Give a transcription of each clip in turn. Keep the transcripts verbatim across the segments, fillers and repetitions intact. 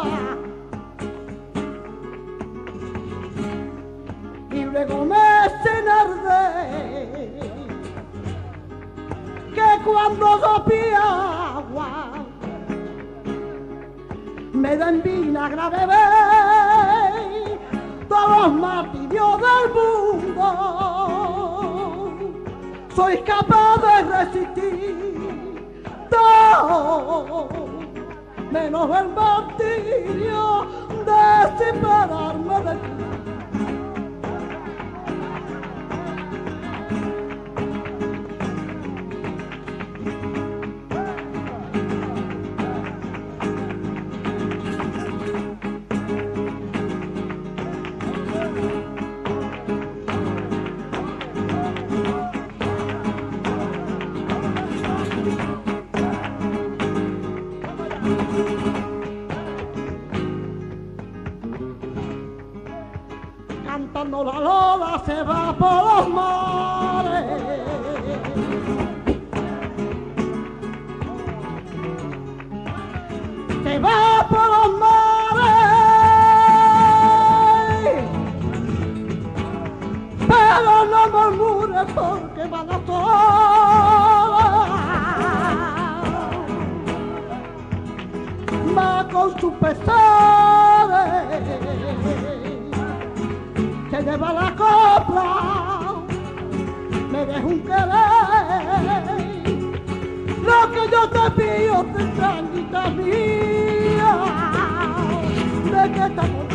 y luego me cenardé que cuando sopí agua me da en vinagre a beber todos los martirios del mundo. Soy capaz de resistir todo, menos el martirio de separarme de ti. Cantando la lola se va por los mares, se va por los mares, pero no murmures porque van a sola, va con sus pesares, se lleva la copla, me deja un querer, lo que yo te pido de sanguita mía, de que estamos.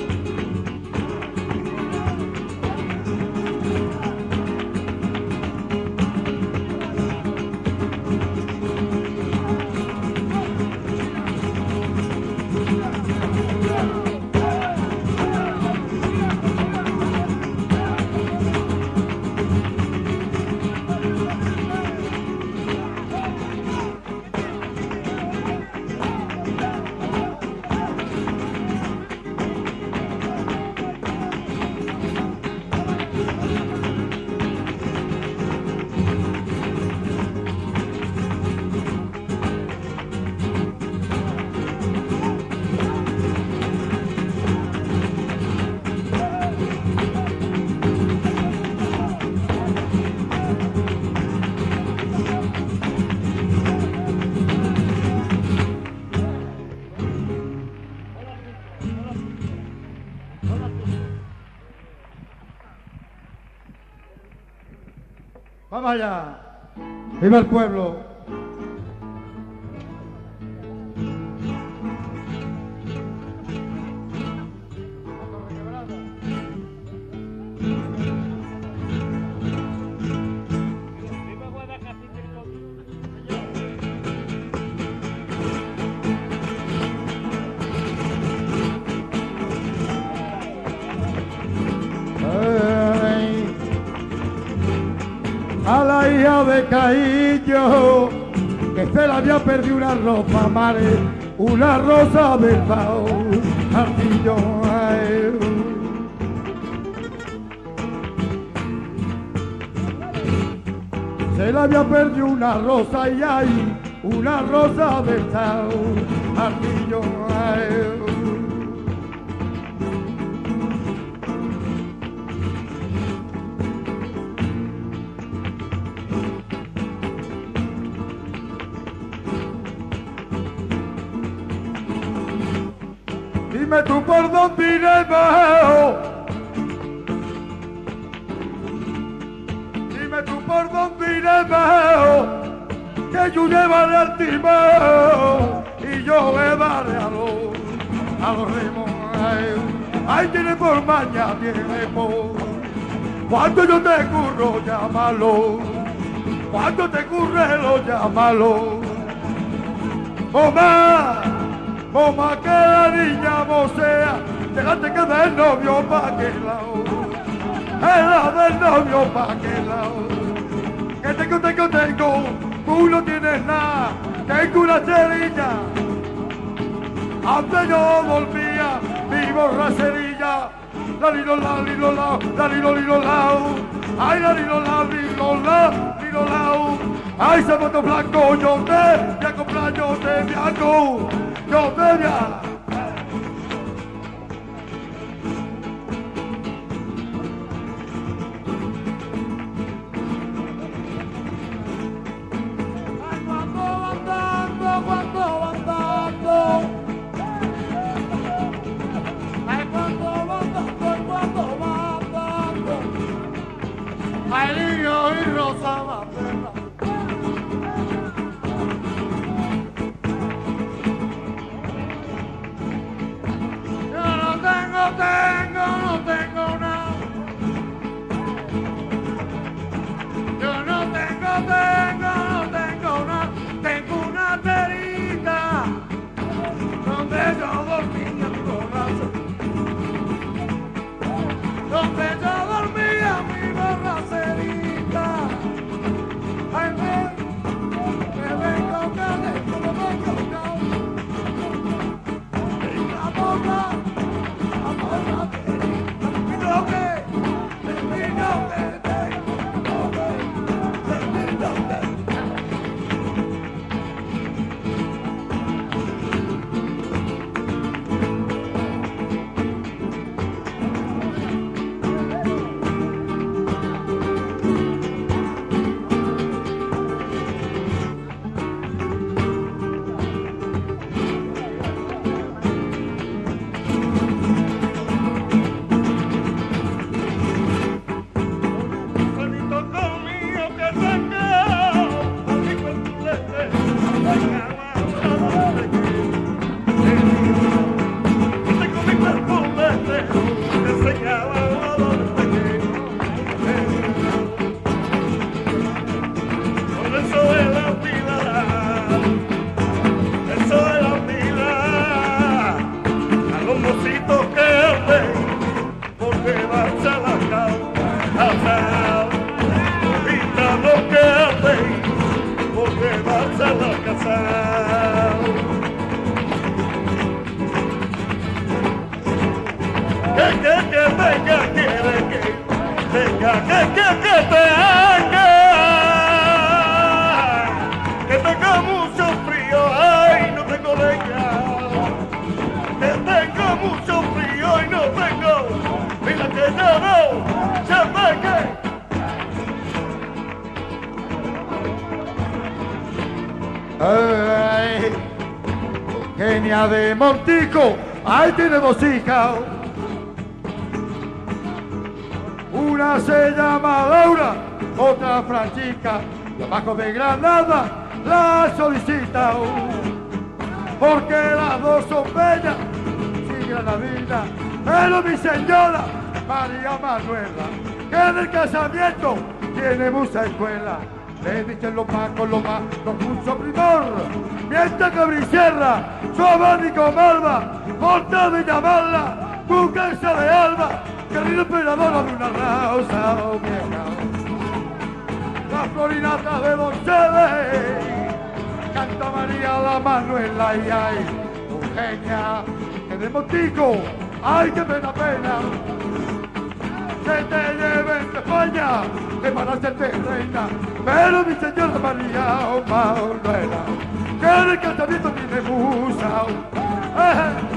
Vamos allá. ¡Viva el pueblo! A la hija de Caillo, que se le había perdido una ropa, mare, una rosa del bao, Artillo, ay. Se le había perdido una rosa y hay una rosa del bao, Artillo, ay. Dime tú por dónde iremos, dime tú por dónde iremos, que yo llevaré al timón y yo le daré a los, a los remos. Ay, tiene por mañana, tiene por, cuando yo te curro, llámalo, cuando te curre, llámalo, Omar. Como que la niña vocea, déjate que del novio pa' que lado, era del novio pa' que lado. Que tengo, tengo, tengo, tú no tienes nada, tengo una cerilla. Antes yo volvía, mi borracerilla, la lilo la lilo la, la lilo lilo lao, ay la lilo la lilo la, lilo lao. Ay, zapato blanco, yo te voy a comprar, yo te voy a comprar. Yo te voy a, mocito que hace por llevarse a la casa, ahorita lo que hace por llevarse a la casa. Que, que, que venga, quiere que venga, que, que, que venga, que tenga mucho frío, ay, no tengo leña, que tengo mucho frío y no tengo, mira que ya no, ya venga. Ay, Eugenia de Montico, ahí tenemos hija. Una se llama Laura, otra Francisca, y abajo de Granada la solicita. Porque las dos son bellas, sí, granadina, pero mi señora María Manuela, que en el casamiento tiene mucha escuela. Le dicen los más con los más, con mucho primor, mientras que Bricerra, su abanico malva, corta de llamarla, buquesa de alba, querida emperadora de una rosa vieja. La florinata de Donceles, canta María la Manuela y ay, Eugenia, que de Montico, ay que pena pena, que te lleven de España, que para hacerte reina, pero mi señora María Manuela, que en el casamiento tiene musa. Eh,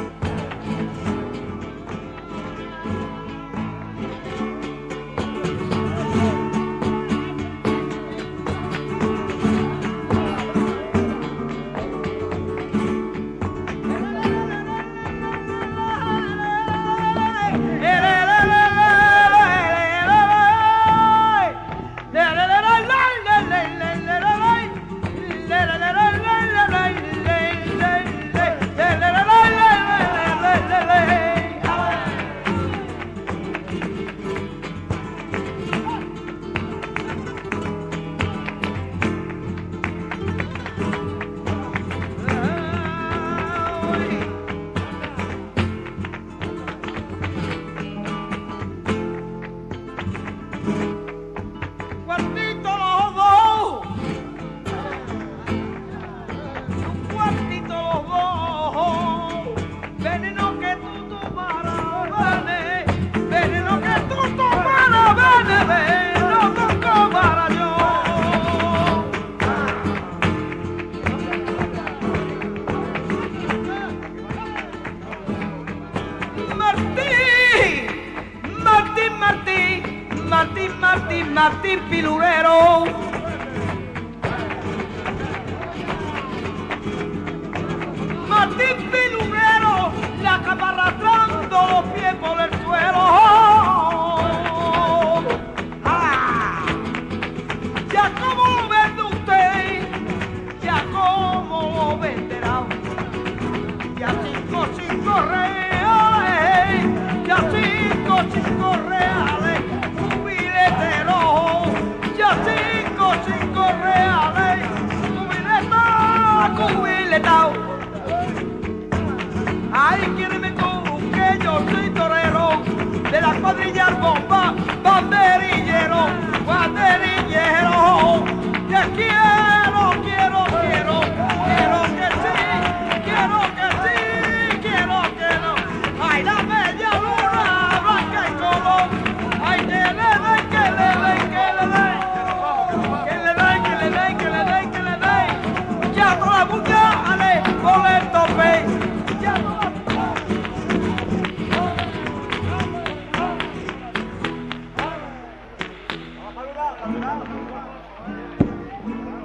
Martín Pilurero, Martín Pilurero, la capa arrastrando los pies por el suelo. ¡Ah! Ya como lo vende usted, ya como lo venderá, ya cinco, cinco reales, ya cinco, cinco reales. Ya cinco, cinco reales, cubileta, cubileta. Ay, quiéreme tú, que yo soy torero, de la cuadrilla bomba, banderillero, banderillero. Te quiero, quiero, quiero, quiero que sí, quiero que sí, quiero que no. Ay, la media luna blanca y color, ay, que le den, que le den, que le den. Ya no la buscaré por el tope. Ya no la buscaré.